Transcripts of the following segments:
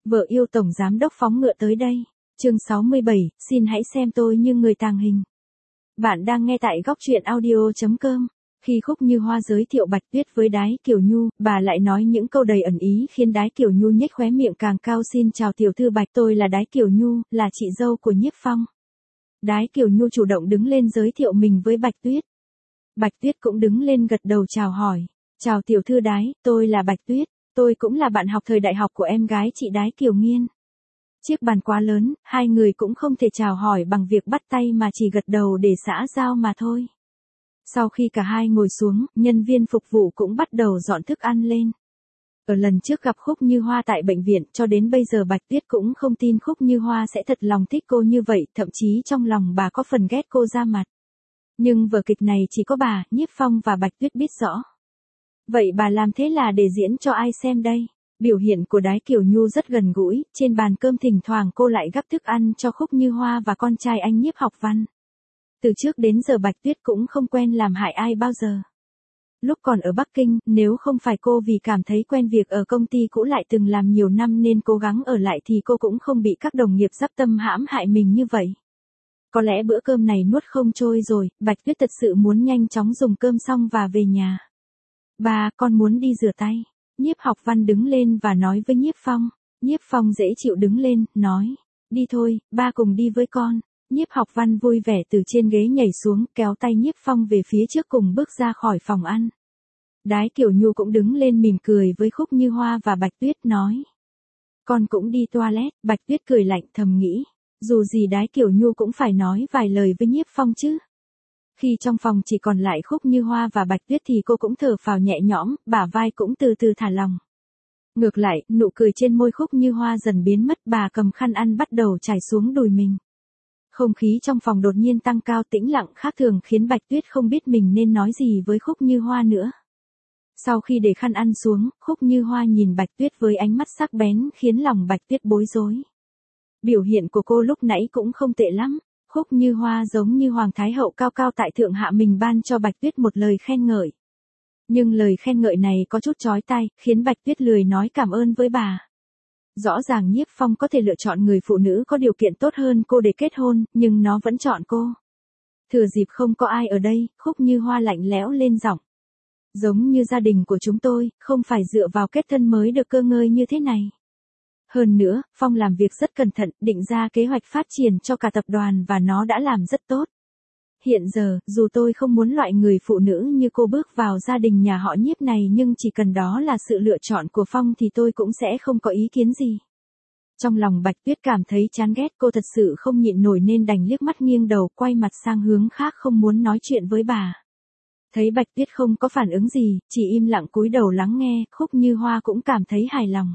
Vợ yêu tổng giám đốc phóng ngựa tới đây. Chương 67, xin hãy xem tôi như người tàng hình. Bạn đang nghe tại góc truyện audio.com. Khi Khúc Như Hoa giới thiệu Bạch Tuyết với Đái Kiểu Nhu, bà lại nói những câu đầy ẩn ý khiến Đái Kiểu Nhu nhếch khóe miệng càng cao. Xin chào tiểu thư Bạch, tôi là Đái Kiểu Nhu, là chị dâu của Nhiếp Phong. Đái Kiểu Nhu chủ động đứng lên giới thiệu mình với Bạch Tuyết. Bạch Tuyết cũng đứng lên gật đầu chào hỏi. Chào tiểu thư Đái, tôi là Bạch Tuyết, tôi cũng là bạn học thời đại học của em gái chị Đái Kiều Nghiên. Chiếc bàn quá lớn, hai người cũng không thể chào hỏi bằng việc bắt tay mà chỉ gật đầu để xã giao mà thôi. Sau khi cả hai ngồi xuống, nhân viên phục vụ cũng bắt đầu dọn thức ăn lên. Ở lần trước gặp Khúc Như Hoa tại bệnh viện, cho đến bây giờ Bạch Tuyết cũng không tin Khúc Như Hoa sẽ thật lòng thích cô như vậy, thậm chí trong lòng bà có phần ghét cô ra mặt. Nhưng vở kịch này chỉ có bà, Nhiếp Phong và Bạch Tuyết biết rõ. Vậy bà làm thế là để diễn cho ai xem đây? Biểu hiện của Đái Kiểu Nhu rất gần gũi, trên bàn cơm thỉnh thoảng cô lại gắp thức ăn cho Khúc Như Hoa và con trai anh Nhiếp Học Văn. Từ trước đến giờ Bạch Tuyết cũng không quen làm hại ai bao giờ. Lúc còn ở Bắc Kinh, nếu không phải cô vì cảm thấy quen việc ở công ty cũ lại từng làm nhiều năm nên cố gắng ở lại thì cô cũng không bị các đồng nghiệp giáp tâm hãm hại mình như vậy. Có lẽ bữa cơm này nuốt không trôi rồi, Bạch Tuyết thật sự muốn nhanh chóng dùng cơm xong và về nhà. Bà, con muốn đi rửa tay. Nhiếp Học Văn đứng lên và nói với Nhiếp Phong. Nhiếp Phong dễ chịu đứng lên, nói. Đi thôi, ba cùng đi với con. Nhiếp Học Văn vui vẻ từ trên ghế nhảy xuống, kéo tay Nhiếp Phong về phía trước cùng bước ra khỏi phòng ăn. Đái Kiểu Nhu cũng đứng lên mỉm cười với Khúc Như Hoa và Bạch Tuyết nói. Con cũng đi toilet. Bạch Tuyết cười lạnh thầm nghĩ. Dù gì Đái Kiểu Nhu cũng phải nói vài lời với Nhiếp Phong chứ. Khi trong phòng chỉ còn lại Khúc Như Hoa và Bạch Tuyết thì cô cũng thở phào nhẹ nhõm, bả vai cũng từ từ thả lỏng. Ngược lại, nụ cười trên môi Khúc Như Hoa dần biến mất, bà cầm khăn ăn bắt đầu trải xuống đùi mình. Không khí trong phòng đột nhiên tăng cao, tĩnh lặng khác thường khiến Bạch Tuyết không biết mình nên nói gì với Khúc Như Hoa nữa. Sau khi để khăn ăn xuống, Khúc Như Hoa nhìn Bạch Tuyết với ánh mắt sắc bén khiến lòng Bạch Tuyết bối rối. Biểu hiện của cô lúc nãy cũng không tệ lắm. Khúc Như Hoa giống như Hoàng Thái Hậu cao cao tại thượng hạ mình ban cho Bạch Tuyết một lời khen ngợi. Nhưng lời khen ngợi này có chút chói tai, khiến Bạch Tuyết lười nói cảm ơn với bà. Rõ ràng Nhiếp Phong có thể lựa chọn người phụ nữ có điều kiện tốt hơn cô để kết hôn, nhưng nó vẫn chọn cô. Thừa dịp không có ai ở đây, Khúc Như Hoa lạnh lẽo lên giọng. Giống như gia đình của chúng tôi, không phải dựa vào kết thân mới được cơ ngơi như thế này. Hơn nữa, Phong làm việc rất cẩn thận, định ra kế hoạch phát triển cho cả tập đoàn và nó đã làm rất tốt. Hiện giờ, dù tôi không muốn loại người phụ nữ như cô bước vào gia đình nhà họ Nhiếp này nhưng chỉ cần đó là sự lựa chọn của Phong thì tôi cũng sẽ không có ý kiến gì. Trong lòng Bạch Tuyết cảm thấy chán ghét, cô thật sự không nhịn nổi nên đành liếc mắt nghiêng đầu quay mặt sang hướng khác không muốn nói chuyện với bà. Thấy Bạch Tuyết không có phản ứng gì, chỉ im lặng cúi đầu lắng nghe, Khúc Như Hoa cũng cảm thấy hài lòng.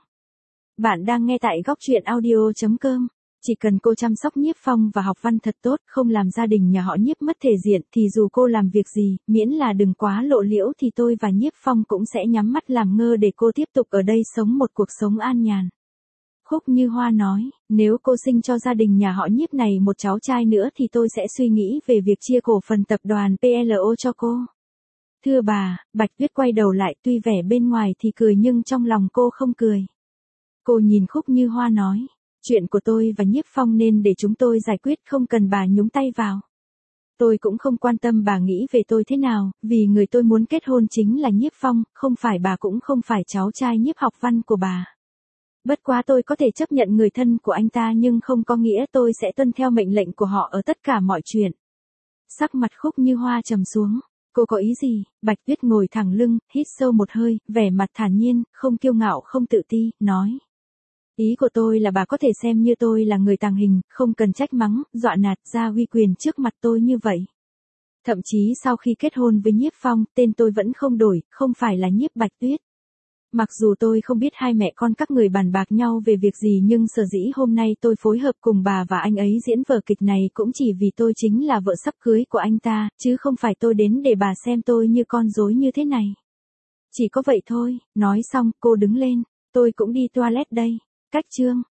Bạn đang nghe tại góc truyện audio.com. Chỉ cần cô chăm sóc Nhiếp Phong và Học Văn thật tốt, không làm gia đình nhà họ Nhiếp mất thể diện, thì dù cô làm việc gì, miễn là đừng quá lộ liễu thì tôi và Nhiếp Phong cũng sẽ nhắm mắt làm ngơ để cô tiếp tục ở đây sống một cuộc sống an nhàn. Khúc Như Hoa nói, nếu cô sinh cho gia đình nhà họ Nhiếp này một cháu trai nữa thì tôi sẽ suy nghĩ về việc chia cổ phần tập đoàn PLO cho cô. Thưa bà, Bạch Tuyết quay đầu lại, tuy vẻ bên ngoài thì cười nhưng trong lòng cô không cười. Cô nhìn Khúc Như Hoa nói, chuyện của tôi và Nhiếp Phong nên để chúng tôi giải quyết, không cần bà nhúng tay vào. Tôi cũng không quan tâm bà nghĩ về tôi thế nào, vì người tôi muốn kết hôn chính là Nhiếp Phong, không phải bà cũng không phải cháu trai Nhiếp Học Văn của bà. Bất quá tôi có thể chấp nhận người thân của anh ta nhưng không có nghĩa tôi sẽ tuân theo mệnh lệnh của họ ở tất cả mọi chuyện. Sắc mặt Khúc Như Hoa trầm xuống. Cô có ý gì? Bạch Tuyết ngồi thẳng lưng, hít sâu một hơi, vẻ mặt thản nhiên, không kiêu ngạo không tự ti, nói. Ý của tôi là bà có thể xem như tôi là người tàng hình, không cần trách mắng, dọa nạt ra uy quyền trước mặt tôi như vậy. Thậm chí sau khi kết hôn với Nhiếp Phong, tên tôi vẫn không đổi, không phải là Nhiếp Bạch Tuyết. Mặc dù tôi không biết hai mẹ con các người bàn bạc nhau về việc gì nhưng sở dĩ hôm nay tôi phối hợp cùng bà và anh ấy diễn vở kịch này cũng chỉ vì tôi chính là vợ sắp cưới của anh ta, chứ không phải tôi đến để bà xem tôi như con rối như thế này. Chỉ có vậy thôi, nói xong cô đứng lên, tôi cũng đi toilet đây. Cách chương